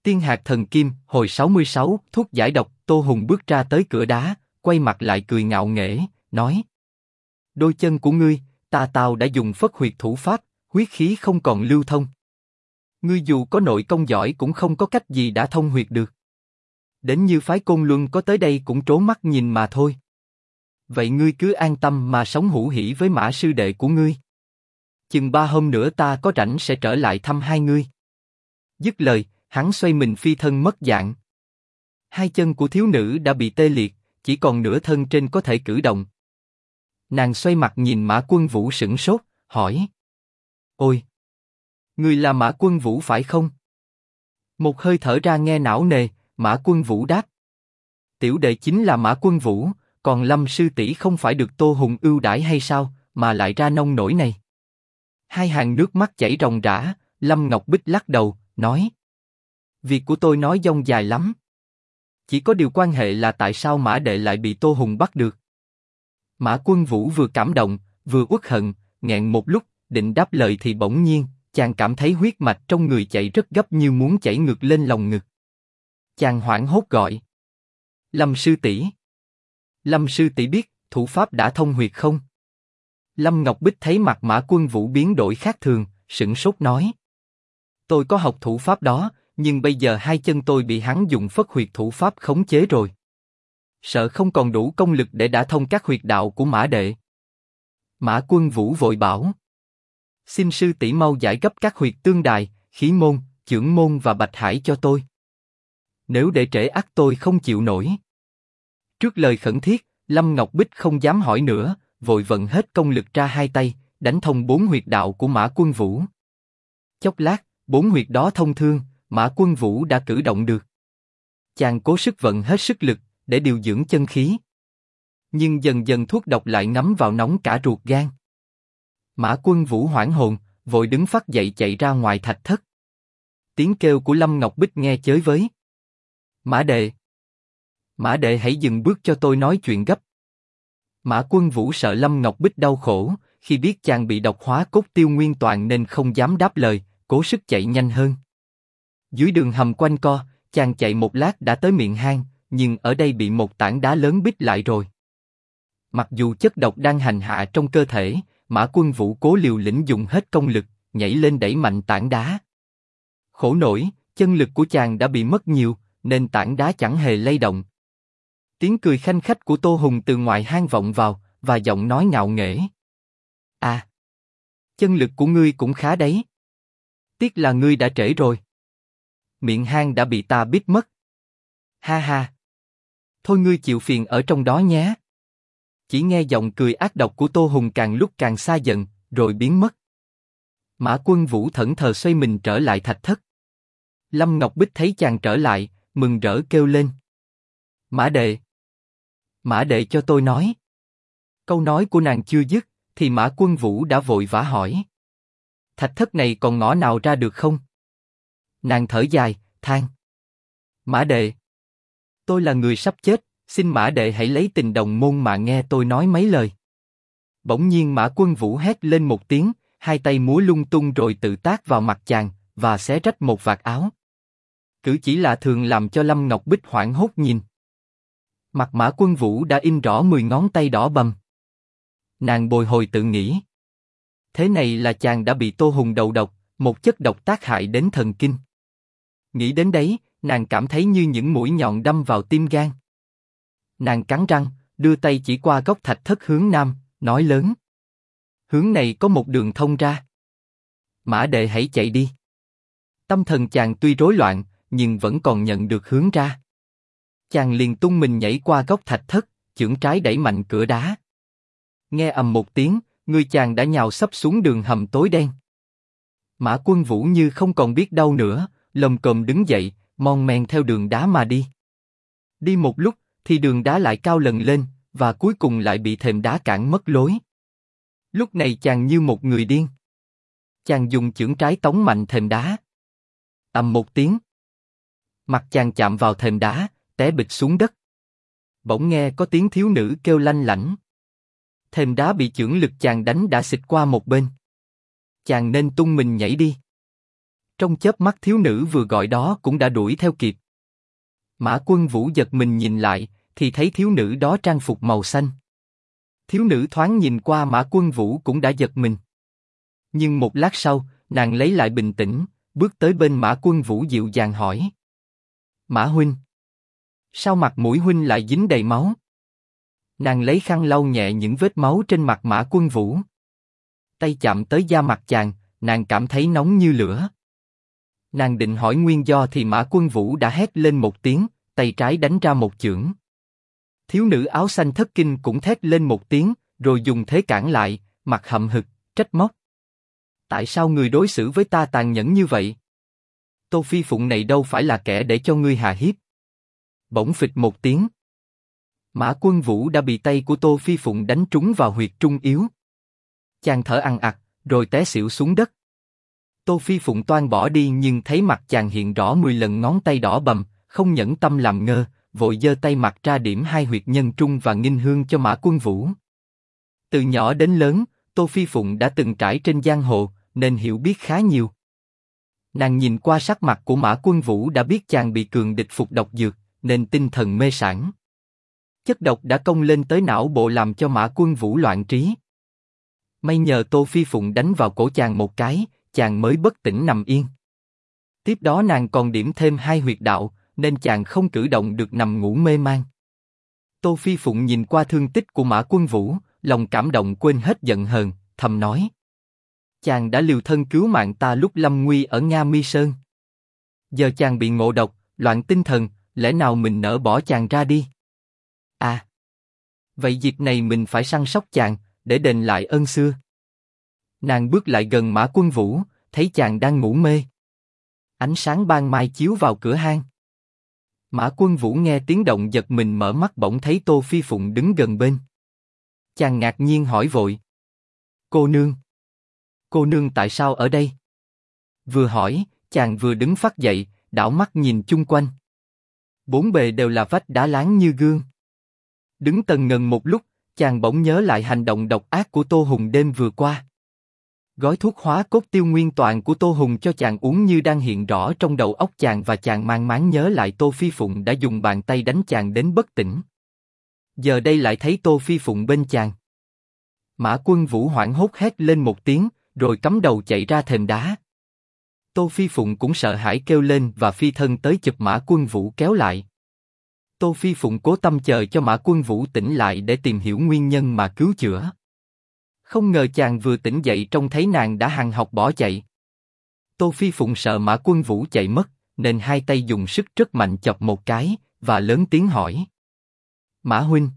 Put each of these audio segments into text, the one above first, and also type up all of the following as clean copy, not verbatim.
Tiên hạt thần kim, hồi 66, thuốc giải độc. Tô Hùng bước ra tới cửa đá, quay mặt lại cười ngạo nghễ, nói: đôi chân của ngươi, tao đã dùng phất huyệt thủ pháp, huyết khí không còn lưu thông. Ngươi dù có nội công giỏi cũng không có cách gì đã thông huyệt được. Đến như phái Côn Luân có tới đây cũng trố mắt nhìn mà thôi. Vậy ngươi cứ an tâm mà sống hữu hỉ với Mã sư đệ của ngươi. Chừng 3 hôm nữa ta có rảnh sẽ trở lại thăm hai ngươi. Dứt lời, hắn xoay mình phi thân mất dạng. Hai chân của thiếu nữ đã bị tê liệt, chỉ còn nửa thân trên có thể cử động. Nàng xoay mặt nhìn Mã Quân Vũ sửng sốt, hỏi: ôi, ngươi là Mã Quân Vũ phải không? Một hơi thở ra nghe não nề, Mã Quân Vũ đáp: tiểu đệ chính là Mã Quân Vũ, còn Lâm sư tỷ không phải được Tô Hùng ưu đãi hay sao, mà lại ra nông nổi này. Hai hàng nước mắt chảy ròng rã. Lâm Ngọc Bích lắc đầu, nói: việc của tôi nói dông dài lắm. Chỉ có điều quan hệ là tại sao Mã đệ lại bị Tô Hùng bắt được. Mã Quân Vũ vừa cảm động, vừa uất hận, nghẹn một lúc, định đáp lời thì bỗng nhiên, chàng cảm thấy huyết mạch trong người chạy rất gấp như muốn chảy ngược lên lòng ngực. Chàng hoảng hốt gọi: Lâm sư tỷ. Lâm sư tỷ biết thủ pháp đã thông huyệt không? Lâm Ngọc Bích thấy mặt Mã Quân Vũ biến đổi khác thường, sửng sốt nói: tôi có học thủ pháp đó, nhưng bây giờ hai chân tôi bị hắn dùng phất huyệt thủ pháp khống chế rồi. Sợ không còn đủ công lực để đả thông các huyệt đạo của Mã đệ. Mã Quân Vũ vội bảo: xin sư tỷ mau giải gấp các huyệt tương đài, khí môn, chưởng môn và bạch hải cho tôi. Nếu để trễ ắt tôi không chịu nổi. Trước lời khẩn thiết, Lâm Ngọc Bích không dám hỏi nữa, vội vận hết công lực ra hai tay, đánh thông 4 huyệt đạo của Mã Quân Vũ. Chốc lát, 4 huyệt đó thông thương, Mã Quân Vũ đã cử động được. Chàng cố sức vận hết sức lực để điều dưỡng chân khí. Nhưng dần dần thuốc độc lại ngấm vào nóng cả ruột gan. Mã Quân Vũ hoảng hồn, vội đứng phắt dậy chạy ra ngoài thạch thất. Tiếng kêu của Lâm Ngọc Bích nghe chới với: Mã đệ, Mã đệ hãy dừng bước cho tôi nói chuyện gấp. Mã Quân Vũ sợ Lâm Ngọc Bích đau khổ, khi biết chàng bị độc hóa cốt tiêu nguyên toàn nên không dám đáp lời, cố sức chạy nhanh hơn. Dưới đường hầm quanh co, chàng chạy một lát đã tới miệng hang, nhưng ở đây bị một tảng đá lớn bít lại rồi. Mặc dù chất độc đang hành hạ trong cơ thể, Mã Quân Vũ cố liều lĩnh dùng hết công lực, nhảy lên đẩy mạnh tảng đá. Khổ nổi, chân lực của chàng đã bị mất nhiều, nên tảng đá chẳng hề lay động. Tiếng cười khanh khách của Tô Hùng từ ngoài hang vọng vào, và giọng nói ngạo nghễ: à, chân lực của ngươi cũng khá đấy. Tiếc là ngươi đã trễ rồi. Miệng hang đã bị ta bít mất. Ha ha. Thôi ngươi chịu phiền ở trong đó nhé. Chỉ nghe giọng cười ác độc của Tô Hùng càng lúc càng xa dần, rồi biến mất. Mã Quân Vũ thẫn thờ xoay mình trở lại thạch thất. Lâm Ngọc Bích thấy chàng trở lại, mừng rỡ kêu lên: Mã đệ, Mã đệ cho tôi nói. Câu nói của nàng chưa dứt, thì Mã Quân Vũ đã vội vã hỏi: thạch thất này còn ngõ nào ra được không? Nàng thở dài, than: Mã đệ, tôi là người sắp chết, xin Mã đệ hãy lấy tình đồng môn mà nghe tôi nói mấy lời. Bỗng nhiên Mã Quân Vũ hét lên một tiếng, hai tay múa lung tung rồi tự tát vào mặt chàng, và xé rách một vạt áo. Cử chỉ lạ thường làm cho Lâm Ngọc Bích hoảng hốt nhìn. Mặt Mã Quân Vũ đã in rõ 10 ngón tay đỏ bầm. Nàng bồi hồi tự nghĩ: thế này là chàng đã bị Tô Hùng đầu độc, một chất độc tác hại đến thần kinh. Nghĩ đến đấy, nàng cảm thấy như những mũi nhọn đâm vào tim gan. Nàng cắn răng, đưa tay chỉ qua góc thạch thất hướng nam, nói lớn: hướng này có một đường thông ra. Mã đệ hãy chạy đi. Tâm thần chàng tuy rối loạn, nhưng vẫn còn nhận được hướng ra. Chàng liền tung mình nhảy qua góc thạch thất, chưởng trái đẩy mạnh cửa đá. Nghe ầm một tiếng, người chàng đã nhào sấp xuống đường hầm tối đen. Mã Quân Vũ như không còn biết đâu nữa, lồm cồm đứng dậy, mon men theo đường đá mà đi. Đi một lúc, thì đường đá lại cao lần lên, và cuối cùng lại bị thềm đá cản mất lối. Lúc này chàng như một người điên. Chàng dùng chưởng trái tống mạnh thềm đá. Ầm một tiếng, mặt chàng chạm vào thềm đá, té bịch xuống đất. Bỗng nghe có tiếng thiếu nữ kêu lanh lảnh. Thềm đá bị chưởng lực chàng đánh đã xịt qua một bên. Chàng nên tung mình nhảy đi. Trong chớp mắt thiếu nữ vừa gọi đó cũng đã đuổi theo kịp. Mã Quân Vũ giật mình nhìn lại, thì thấy thiếu nữ đó trang phục màu xanh. Thiếu nữ thoáng nhìn qua Mã Quân Vũ cũng đã giật mình. Nhưng một lát sau, nàng lấy lại bình tĩnh, bước tới bên Mã Quân Vũ dịu dàng hỏi: Mã huynh, sao mặt mũi huynh lại dính đầy máu? Nàng lấy khăn lau nhẹ những vết máu trên mặt Mã Quân Vũ. Tay chạm tới da mặt chàng, nàng cảm thấy nóng như lửa. Nàng định hỏi nguyên do thì Mã Quân Vũ đã hét lên một tiếng, tay trái đánh ra một chưởng. Thiếu nữ áo xanh thất kinh cũng thét lên một tiếng, rồi dùng thế cản lại, mặt hậm hực, trách móc: Tại sao người đối xử với ta tàn nhẫn như vậy? Tô Phi Phụng này đâu phải là kẻ để cho ngươi hà hiếp. Bỗng phịch một tiếng, Mã Quân Vũ đã bị tay của Tô Phi Phụng đánh trúng vào huyệt trung yếu. Chàng thở ằn ặc, rồi té xỉu xuống đất. Tô Phi Phụng toan bỏ đi nhưng thấy mặt chàng hiện rõ 10 lần ngón tay đỏ bầm, không nhẫn tâm làm ngơ, vội giơ tay mặt ra điểm 2 huyệt nhân trung và nghinh hương cho Mã Quân Vũ. Từ nhỏ đến lớn, Tô Phi Phụng đã từng trải trên giang hồ, nên hiểu biết khá nhiều. Nàng nhìn qua sắc mặt của Mã Quân Vũ đã biết chàng bị cường địch phục độc dược, nên tinh thần mê sảng. Chất độc đã công lên tới não bộ làm cho Mã Quân Vũ loạn trí. May nhờ Tô Phi Phụng đánh vào cổ chàng một cái, chàng mới bất tỉnh nằm yên. Tiếp đó nàng còn điểm thêm 2 huyệt đạo, nên chàng không cử động được, nằm ngủ mê man. Tô Phi Phụng nhìn qua thương tích của Mã Quân Vũ, lòng cảm động quên hết giận hờn, thầm nói: Chàng đã liều thân cứu mạng ta lúc lâm nguy ở Nga Mi Sơn. Giờ chàng bị ngộ độc, loạn tinh thần, lẽ nào mình nỡ bỏ chàng ra đi? À, vậy dịp này mình phải săn sóc chàng, để đền lại ơn xưa. Nàng bước lại gần Mã Quân Vũ, thấy chàng đang ngủ mê. Ánh sáng ban mai chiếu vào cửa hang. Mã Quân Vũ nghe tiếng động giật mình mở mắt, bỗng thấy Tô Phi Phụng đứng gần bên. Chàng ngạc nhiên hỏi vội: Cô nương tại sao ở đây? Vừa hỏi, chàng vừa đứng phắt dậy, đảo mắt nhìn chung quanh. Bốn bề đều là vách đá láng như gương. Đứng tần ngần một lúc, chàng bỗng nhớ lại hành động độc ác của Tô Hùng đêm vừa qua. Gói thuốc hóa cốt tiêu nguyên toàn của Tô Hùng cho chàng uống như đang hiện rõ trong đầu óc chàng, và chàng mang máng nhớ lại Tô Phi Phụng đã dùng bàn tay đánh chàng đến bất tỉnh. Giờ đây lại thấy Tô Phi Phụng bên chàng. Mã Quân Vũ hoảng hốt hét lên một tiếng, rồi cắm đầu chạy ra thềm đá. Tô Phi Phụng cũng sợ hãi kêu lên và phi thân tới chụp Mã Quân Vũ kéo lại. Tô Phi Phụng cố tâm chờ cho Mã Quân Vũ tỉnh lại để tìm hiểu nguyên nhân mà cứu chữa. Không ngờ chàng vừa tỉnh dậy trông thấy nàng đã hằn học bỏ chạy. Tô Phi Phụng sợ Mã Quân Vũ chạy mất, nên hai tay dùng sức rất mạnh chọc một cái, và lớn tiếng hỏi: Mã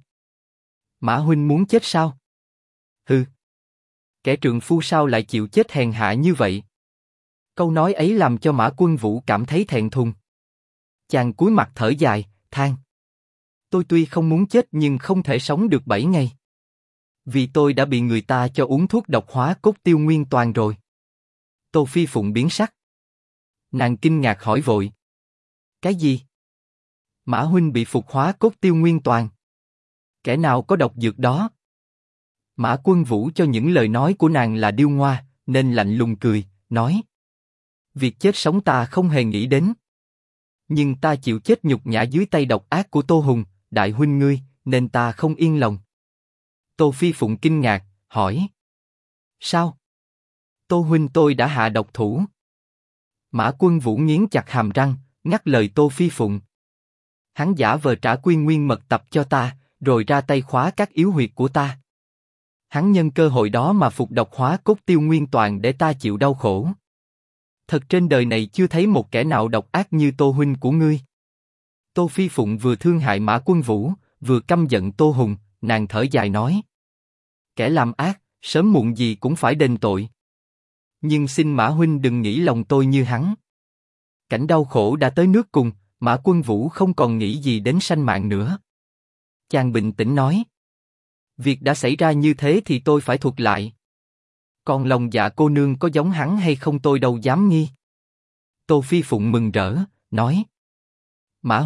huynh muốn chết sao? Hừ, kẻ trượng phu sao lại chịu chết hèn hạ như vậy? Câu nói ấy làm cho Mã Quân Vũ cảm thấy thẹn thùng. Chàng cúi mặt thở dài, than: Tôi tuy không muốn chết nhưng không thể sống được 7 ngày. Vì tôi đã bị người ta cho uống thuốc độc hóa cốt tiêu nguyên toàn rồi. Tô Phi Phụng biến sắc. Nàng kinh ngạc hỏi vội: Cái gì? Mã huynh bị phục hóa cốt tiêu nguyên toàn? Kẻ nào có độc dược đó? Mã Quân Vũ cho những lời nói của nàng là điêu ngoa, nên lạnh lùng cười, nói: Việc chết sống ta không hề nghĩ đến. Nhưng ta chịu chết nhục nhã dưới tay độc ác của Tô Hùng, đại huynh ngươi, nên ta không yên lòng. Tô Phi Phụng kinh ngạc, hỏi: Sao? Tô huynh tôi đã hạ độc thủ. Mã Quân Vũ nghiến chặt hàm răng, ngắt lời Tô Phi Phụng. Hắn giả vờ trả quy nguyên mật tập cho ta, rồi ra tay khóa các yếu huyệt của ta. Hắn nhân cơ hội đó mà phục độc hóa cốt tiêu nguyên toàn để ta chịu đau khổ. Thật trên đời này chưa thấy một kẻ nào độc ác như Tô huynh của ngươi. Tô Phi Phụng vừa thương hại Mã Quân Vũ, vừa căm giận Tô Hùng, nàng thở dài nói: Kẻ làm ác, sớm muộn gì cũng phải đền tội. Nhưng xin Mã huynh đừng nghĩ lòng tôi như hắn. Cảnh đau khổ đã tới nước cùng, Mã Quân Vũ không còn nghĩ gì đến sanh mạng nữa. Chàng bình tĩnh nói: Việc đã xảy ra như thế thì tôi phải thuật lại. Còn lòng dạ cô nương có giống hắn hay không tôi đâu dám nghi. Tô Phi Phụng mừng rỡ, nói: Mã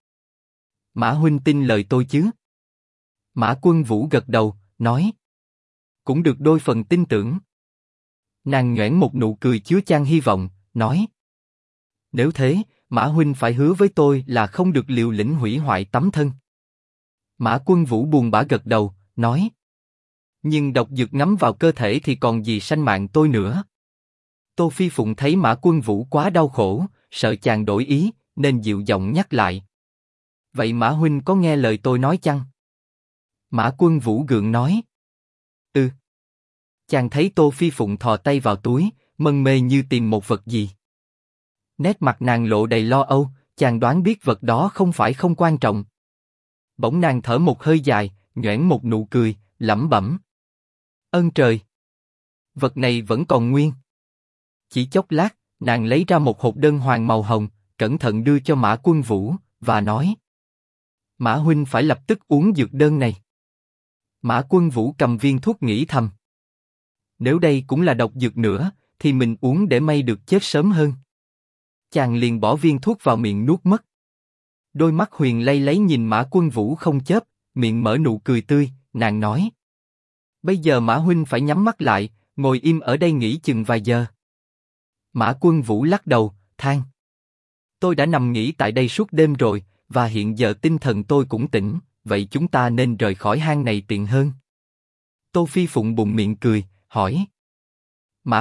huynh tin lời tôi chứ? Mã Quân Vũ gật đầu, nói: Cũng được đôi phần tin tưởng. Nàng nhoẻn một nụ cười chứa chan hy vọng, nói: Nếu thế, Mã huynh phải hứa với tôi là không được liều lĩnh hủy hoại tấm thân. Mã Quân Vũ buồn bã gật đầu, nói. Nhưng độc dược ngấm vào cơ thể thì còn gì sanh mạng tôi nữa. Tô Phi Phụng thấy Mã Quân Vũ quá đau khổ, sợ chàng đổi ý, nên dịu giọng nhắc lại. Vậy Mã huynh có nghe lời tôi nói chăng? Mã Quân Vũ gượng nói. Ừ. Chàng thấy Tô Phi Phụng thò tay vào túi, mân mê như tìm một vật gì. Nét mặt nàng lộ đầy lo âu, chàng đoán biết vật đó không phải không quan trọng. Bỗng nàng thở một hơi dài, nhoẻn một nụ cười, lẩm bẩm. Ơn trời! Vật này vẫn còn nguyên. Chỉ chốc lát, nàng lấy ra một hộp đơn hoàng màu hồng, cẩn thận đưa cho Mã Quân Vũ, và nói. Mã huynh phải lập tức uống dược đơn này. Mã Quân Vũ cầm viên thuốc nghĩ thầm. Nếu đây cũng là độc dược nữa, thì mình uống để may được chết sớm hơn. Chàng liền bỏ viên thuốc vào miệng nuốt mất. Đôi mắt huyền lay lấy nhìn Mã Quân Vũ không chớp, miệng mở nụ cười tươi, nàng nói. Bây giờ Mã huynh phải nhắm mắt lại, ngồi im ở đây nghỉ chừng vài giờ. Mã Quân Vũ lắc đầu, than. Tôi đã nằm nghỉ tại đây suốt đêm rồi, và hiện giờ tinh thần tôi cũng tỉnh, vậy chúng ta nên rời khỏi hang này tiện hơn. Tô Phi Phụng bụng miệng cười, hỏi. Mã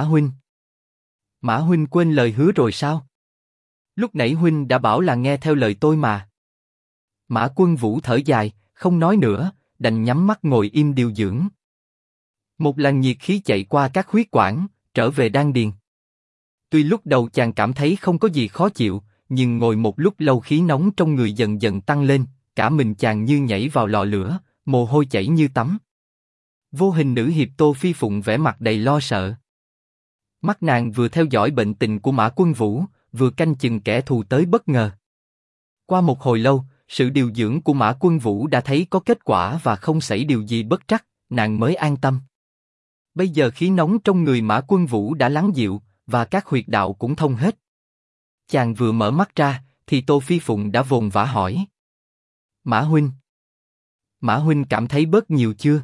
huynh quên lời hứa rồi sao? Lúc nãy huynh đã bảo là nghe theo lời tôi mà. Mã Quân Vũ thở dài, không nói nữa, đành nhắm mắt ngồi im điều dưỡng. Một làn nhiệt khí chạy qua các huyết quản, trở về đan điền. Tuy lúc đầu chàng cảm thấy không có gì khó chịu, nhưng ngồi một lúc lâu khí nóng trong người dần dần tăng lên, cả mình chàng như nhảy vào lò lửa, mồ hôi chảy như tắm. Vô hình nữ hiệp Tô Phi Phụng vẻ mặt đầy lo sợ. Mắt nàng vừa theo dõi bệnh tình của Mã Quân Vũ, vừa canh chừng kẻ thù tới bất ngờ. Qua một hồi lâu, sự điều dưỡng của Mã Quân Vũ đã thấy có kết quả và không xảy điều gì bất trắc, nàng mới an tâm. Bây giờ khí nóng trong người Mã Quân Vũ đã lắng dịu, và các huyệt đạo cũng thông hết. Chàng vừa mở mắt ra, thì Tô Phi Phụng đã vồn vã hỏi. Mã huynh cảm thấy bớt nhiều chưa?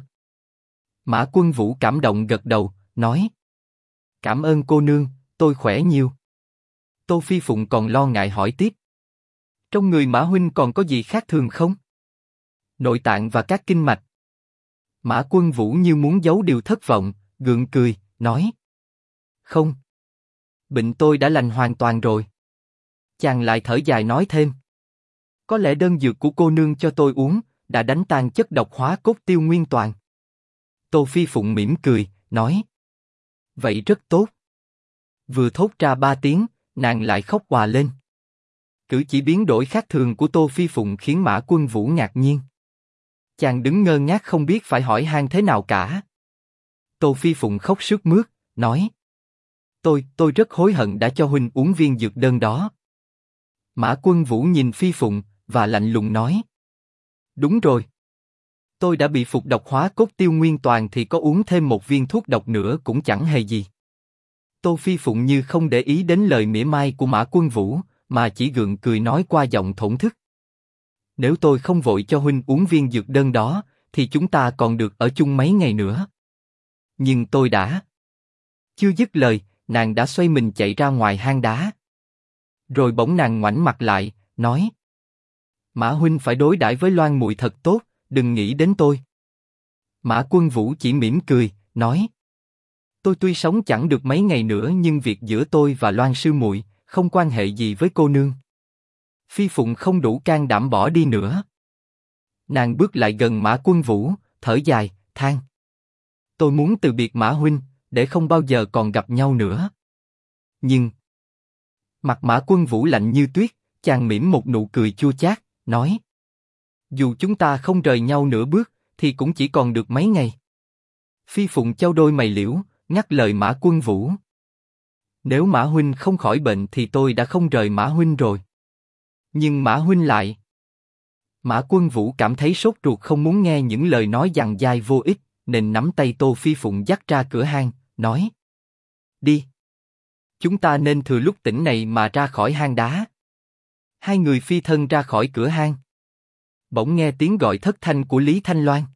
Mã Quân Vũ cảm động gật đầu, nói. Cảm ơn cô nương, tôi khỏe nhiều. Tô Phi Phụng còn lo ngại hỏi tiếp. Trong người Mã huynh còn có gì khác thường không? Nội tạng và các kinh mạch. Mã Quân Vũ như muốn giấu điều thất vọng, gượng cười, nói. Không. Bệnh tôi đã lành hoàn toàn rồi. Chàng lại thở dài nói thêm. Có lẽ đơn dược của cô nương cho tôi uống, đã đánh tan chất độc hóa cốt tiêu nguyên toàn. Tô Phi Phụng mỉm cười, nói. Vậy rất tốt. Vừa thốt ra 3 tiếng, nàng lại khóc òa lên. Cử chỉ biến đổi khác thường của Tô Phi Phụng khiến Mã Quân Vũ ngạc nhiên. Chàng đứng ngơ ngác không biết phải hỏi han thế nào cả. Tô Phi Phụng khóc sướt mướt, nói. Tôi rất hối hận đã cho huynh uống viên dược đơn đó. Mã Quân Vũ nhìn Phi Phụng, và lạnh lùng nói. Đúng rồi. Tôi đã bị phục độc hóa cốt tiêu nguyên toàn thì có uống thêm một viên thuốc độc nữa cũng chẳng hề gì. Tô Phi Phụng như không để ý đến lời mỉa mai của Mã Quân Vũ, mà chỉ gượng cười nói qua giọng thổn thức. Nếu tôi không vội cho huynh uống viên dược đơn đó, thì chúng ta còn được ở chung mấy ngày nữa. Nhưng tôi đã... Chưa dứt lời, nàng đã xoay mình chạy ra ngoài hang đá. Rồi bỗng nàng ngoảnh mặt lại, nói. Mã huynh phải đối đãi với Loan muội thật tốt, đừng nghĩ đến tôi. Mã Quân Vũ chỉ mỉm cười, nói. Tôi tuy sống chẳng được mấy ngày nữa nhưng việc giữa tôi và Loan sư muội không quan hệ gì với cô nương. Phi Phụng không đủ can đảm bỏ đi nữa. Nàng bước lại gần Mã Quân Vũ, thở dài, than. Tôi muốn từ biệt Mã huynh, để không bao giờ còn gặp nhau nữa. Nhưng... Mặt Mã Quân Vũ lạnh như tuyết, chàng mỉm một nụ cười chua chát, nói. Dù chúng ta không rời nhau nửa bước, thì cũng chỉ còn được mấy ngày. Phi Phụng chau đôi mày liễu, ngắt lời Mã Quân Vũ. Nếu Mã huynh không khỏi bệnh thì tôi đã không rời Mã huynh rồi. Nhưng Mã huynh lại... Mã Quân Vũ cảm thấy sốt ruột không muốn nghe những lời nói dằng dai vô ích, nên nắm tay Tô Phi Phụng dắt ra cửa hang, nói. Đi. Chúng ta nên thừa lúc tỉnh này mà ra khỏi hang đá. Hai người phi thân ra khỏi cửa hang. Bỗng nghe tiếng gọi thất thanh của Lý Thanh Loan.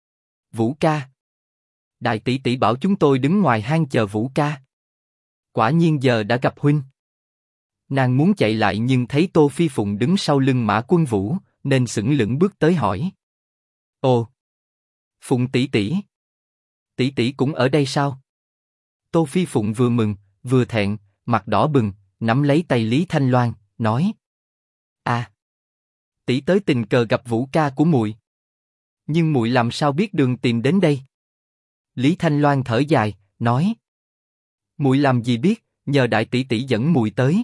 Vũ ca. Đại tỷ tỷ bảo chúng tôi đứng ngoài hang chờ Vũ ca. Quả nhiên giờ đã gặp huynh. Nàng muốn chạy lại nhưng thấy Tô Phi Phụng đứng sau lưng Mã Quân Vũ, nên sững lững bước tới hỏi. Ồ, Phụng tỷ tỷ cũng ở đây sao? Tô Phi Phụng vừa mừng, vừa thẹn, mặt đỏ bừng, nắm lấy tay Lý Thanh Loan, nói: À, tỷ tới tình cờ gặp Vũ ca của muội. Nhưng muội làm sao biết đường tìm đến đây? Lý Thanh Loan thở dài, nói: Muội làm gì biết, nhờ đại tỷ tỷ dẫn muội tới.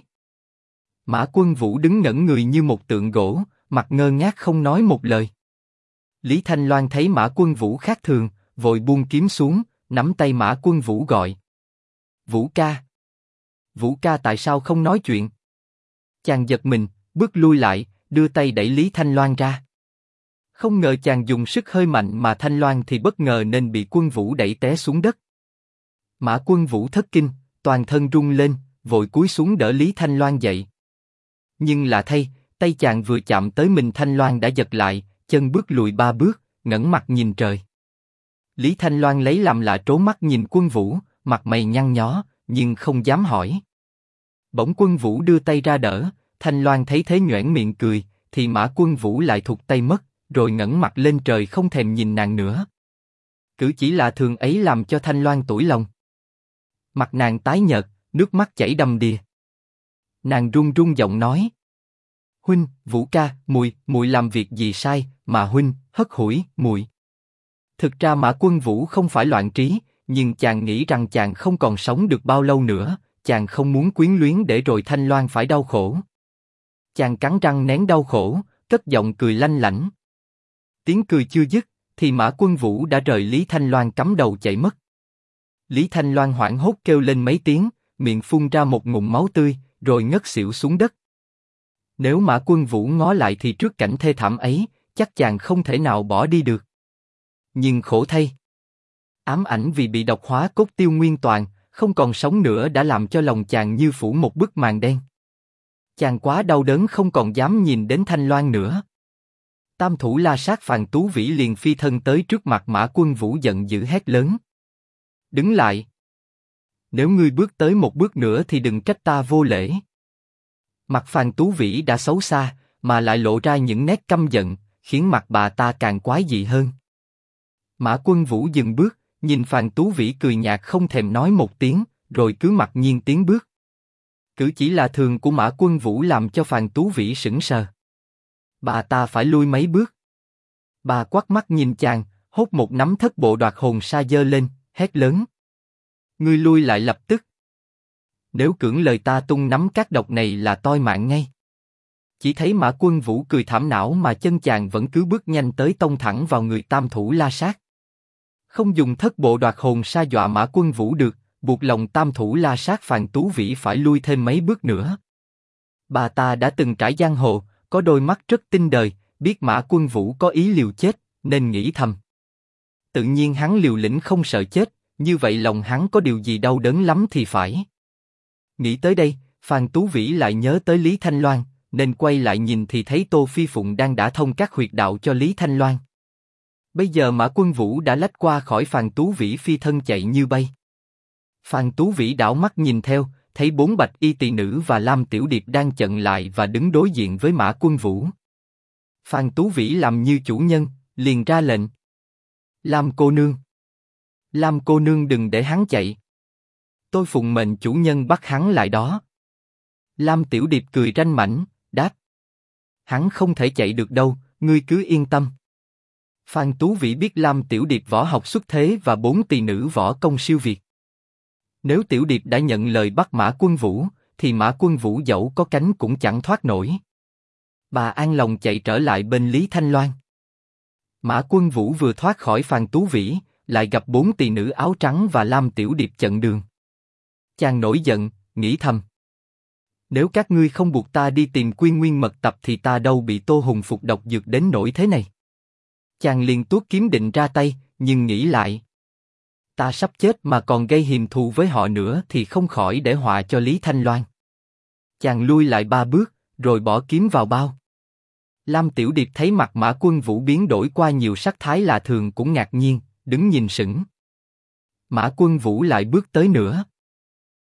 Mã Quân Vũ đứng ngẩn người như một tượng gỗ, mặt ngơ ngác không nói một lời. Lý Thanh Loan thấy Mã Quân Vũ khác thường, vội buông kiếm xuống, nắm tay Mã Quân Vũ gọi: Vũ ca. Vũ ca tại sao không nói chuyện? Chàng giật mình, bước lui lại, đưa tay đẩy Lý Thanh Loan ra. Không ngờ chàng dùng sức hơi mạnh mà Thanh Loan thì bất ngờ nên bị Quân Vũ đẩy té xuống đất. Mã Quân Vũ thất kinh, toàn thân run lên, vội cúi xuống đỡ Lý Thanh Loan dậy. Nhưng lạ thay, tay chàng vừa chạm tới mình Thanh Loan đã giật lại, chân bước lùi 3 bước, ngẩng mặt nhìn trời. Lý Thanh Loan lấy làm lạ trố mắt nhìn Quân Vũ, mặt mày nhăn nhó, nhưng không dám hỏi. Bỗng Quân Vũ đưa tay ra đỡ, Thanh Loan thấy thế nhoẻn miệng cười, thì Mã Quân Vũ lại thụt tay mất, rồi ngẩng mặt lên trời không thèm nhìn nàng nữa. Cử chỉ lạ thường ấy làm cho Thanh Loan tủi lòng. Mặt nàng tái nhợt, nước mắt chảy đầm đìa. Nàng run run giọng nói: Huynh, Vũ ca, muội làm việc gì sai mà huynh hất hủi muội? Thực ra Mã Quân Vũ không phải loạn trí, nhưng chàng nghĩ rằng chàng không còn sống được bao lâu nữa, chàng không muốn quyến luyến để rồi Thanh Loan phải đau khổ. Chàng cắn răng nén đau khổ, cất giọng cười lanh lảnh. Tiếng cười chưa dứt, thì Mã Quân Vũ đã rời Lý Thanh Loan cắm đầu chạy mất. Lý Thanh Loan hoảng hốt kêu lên mấy tiếng, miệng phun ra một ngụm máu tươi, rồi ngất xỉu xuống đất. Nếu Mã Quân Vũ ngó lại thì trước cảnh thê thảm ấy, chắc chàng không thể nào bỏ đi được. Nhưng khổ thay, ám ảnh vì bị độc hóa cốt tiêu nguyên toàn, không còn sống nữa đã làm cho lòng chàng như phủ một bức màn đen. Chàng quá đau đớn không còn dám nhìn đến Thanh Loan nữa. Tam thủ La Sát Phàn Tú Vĩ liền phi thân tới trước mặt Mã Quân Vũ giận dữ hét lớn: Đứng lại! Nếu ngươi bước tới một bước nữa thì đừng trách ta vô lễ. Mặt Phàn Tú Vĩ đã xấu xa, mà lại lộ ra những nét căm giận, khiến mặt bà ta càng quái dị hơn. Mã Quân Vũ dừng bước, nhìn Phàn Tú Vĩ cười nhạt không thèm nói một tiếng, rồi cứ mặc nhiên tiến bước. Cử chỉ lạ thường của Mã Quân Vũ làm cho Phàn Tú Vĩ sững sờ. Bà ta phải lui mấy bước. Bà quắt mắt nhìn chàng, hốt một nắm thất bộ đoạt hồn sa giơ lên, hét lớn: Ngươi lui lại lập tức. Nếu cưỡng lời ta tung nắm cát độc này là toi mạng ngay. Chỉ thấy Mã Quân Vũ cười thảm não mà chân chàng vẫn cứ bước nhanh tới tông thẳng vào người tam thủ La Sát. Không dùng thất bộ đoạt hồn sa dọa Mã Quân Vũ được, buộc lòng tam thủ La Sát Phàn Tú Vĩ phải lui thêm mấy bước nữa. Bà ta đã từng trải giang hồ, có đôi mắt rất tinh đời, biết Mã Quân Vũ có ý liều chết, nên nghĩ thầm: tự nhiên hắn liều lĩnh không sợ chết, như vậy lòng hắn có điều gì đau đớn lắm thì phải. Nghĩ tới đây, Phàn Tú Vĩ lại nhớ tới Lý Thanh Loan, nên quay lại nhìn thì thấy Tô Phi Phụng đang đả thông các huyệt đạo cho Lý Thanh Loan. Bây giờ Mã Quân Vũ đã lách qua khỏi Phàn Tú Vĩ phi thân chạy như bay. Phàn Tú Vĩ đảo mắt nhìn theo, thấy 4 bạch y tỳ nữ và Lam Tiểu Điệp đang chận lại và đứng đối diện với Mã Quân Vũ. Phàn Tú Vĩ làm như chủ nhân, liền ra lệnh: Lam cô nương! Lam cô nương đừng để hắn chạy. Tôi phụng mệnh chủ nhân bắt hắn lại đó. Lam Tiểu Điệp cười ranh mãnh, đáp: Hắn không thể chạy được đâu, ngươi cứ yên tâm. Phàn Tú Vĩ biết Lam Tiểu Điệp võ học xuất thế và 4 tỳ nữ võ công siêu việt. Nếu Tiểu Điệp đã nhận lời bắt Mã Quân Vũ, thì Mã Quân Vũ dẫu có cánh cũng chẳng thoát nổi. Bà an lòng chạy trở lại bên Lý Thanh Loan. Mã Quân Vũ vừa thoát khỏi Phàn Tú Vĩ, lại gặp 4 tỳ nữ áo trắng và Lam Tiểu Điệp chặn đường. Chàng nổi giận, nghĩ thầm: nếu các ngươi không buộc ta đi tìm Quy Nguyên mật tập thì ta đâu bị Tô Hùng phục độc dược đến nỗi thế này. Chàng liền tuốt kiếm định ra tay, nhưng nghĩ lại: ta sắp chết mà còn gây hiềm thù với họ nữa thì không khỏi để họa cho Lý Thanh Loan. Chàng lui lại 3 bước, rồi bỏ kiếm vào bao. Lam Tiểu Điệp thấy mặt Mã Quân Vũ biến đổi qua nhiều sắc thái lạ thường cũng ngạc nhiên, đứng nhìn sững. Mã Quân Vũ lại bước tới nữa.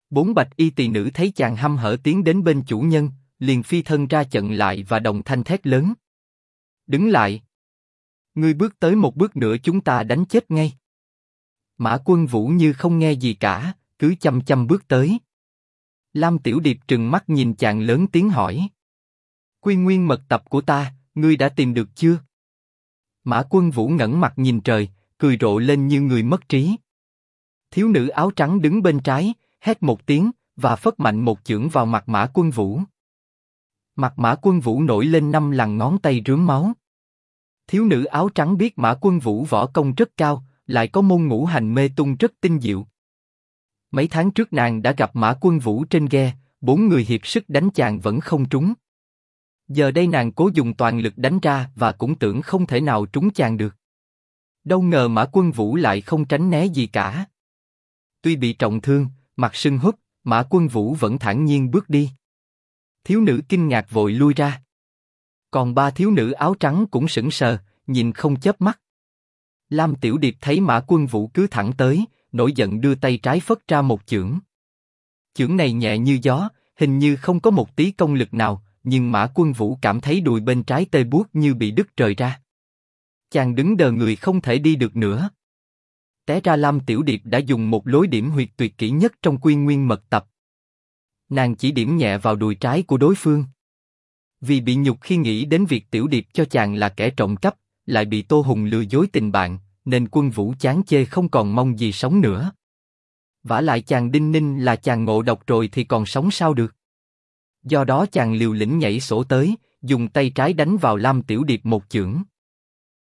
4 bạch y tỳ nữ thấy chàng hăm hở tiến đến bên chủ nhân, liền phi thân ra chặn lại và đồng thanh thét lớn. Đứng lại! Ngươi bước tới một bước nữa chúng ta đánh chết ngay. Mã Quân Vũ như không nghe gì cả, cứ chăm chăm bước tới. Lam Tiểu Điệp trừng mắt nhìn chàng lớn tiếng hỏi. Quy nguyên mật tập của ta, ngươi đã tìm được chưa? Mã Quân Vũ ngẩng mặt nhìn trời, cười rộ lên như người mất trí. Thiếu nữ áo trắng đứng bên trái, hét một tiếng, và phất mạnh một chưởng vào mặt Mã Quân Vũ. Mặt Mã Quân Vũ nổi lên 5 lằn ngón tay rướm máu. Thiếu nữ áo trắng biết Mã Quân Vũ võ công rất cao, lại có môn ngũ hành mê tung rất tinh diệu. Mấy tháng trước nàng đã gặp Mã Quân Vũ trên ghe, 4 người hiệp sức đánh chàng vẫn không trúng. Giờ đây nàng cố dùng toàn lực đánh ra và cũng tưởng không thể nào trúng chàng được. Đâu ngờ Mã Quân Vũ lại không tránh né gì cả. Tuy bị trọng thương, mặt sưng húp, Mã Quân Vũ vẫn thản nhiên bước đi. Thiếu nữ kinh ngạc vội lui ra. Còn 3 thiếu nữ áo trắng cũng sững sờ, nhìn không chớp mắt. Lam Tiểu Điệp thấy Mã Quân Vũ cứ thẳng tới, nổi giận đưa tay trái phất ra một chưởng. Chưởng này nhẹ như gió, hình như không có một tí công lực nào, nhưng Mã Quân Vũ cảm thấy đùi bên trái tê buốt như bị đứt trời ra. Chàng đứng đờ người không thể đi được nữa. Té ra Lam Tiểu Điệp đã dùng một lối điểm huyệt tuyệt kỹ nhất trong Quy Nguyên Mật Tập. Nàng chỉ điểm nhẹ vào đùi trái của đối phương. Vì bị nhục khi nghĩ đến việc Tiểu Điệp cho chàng là kẻ trộm cắp, lại bị Tô Hùng lừa dối tình bạn, nên Quân Vũ chán chê không còn mong gì sống nữa. Vả lại chàng đinh ninh là chàng ngộ độc rồi thì còn sống sao được. Do đó chàng liều lĩnh nhảy sổ tới, dùng tay trái đánh vào Lam Tiểu Điệp một chưởng.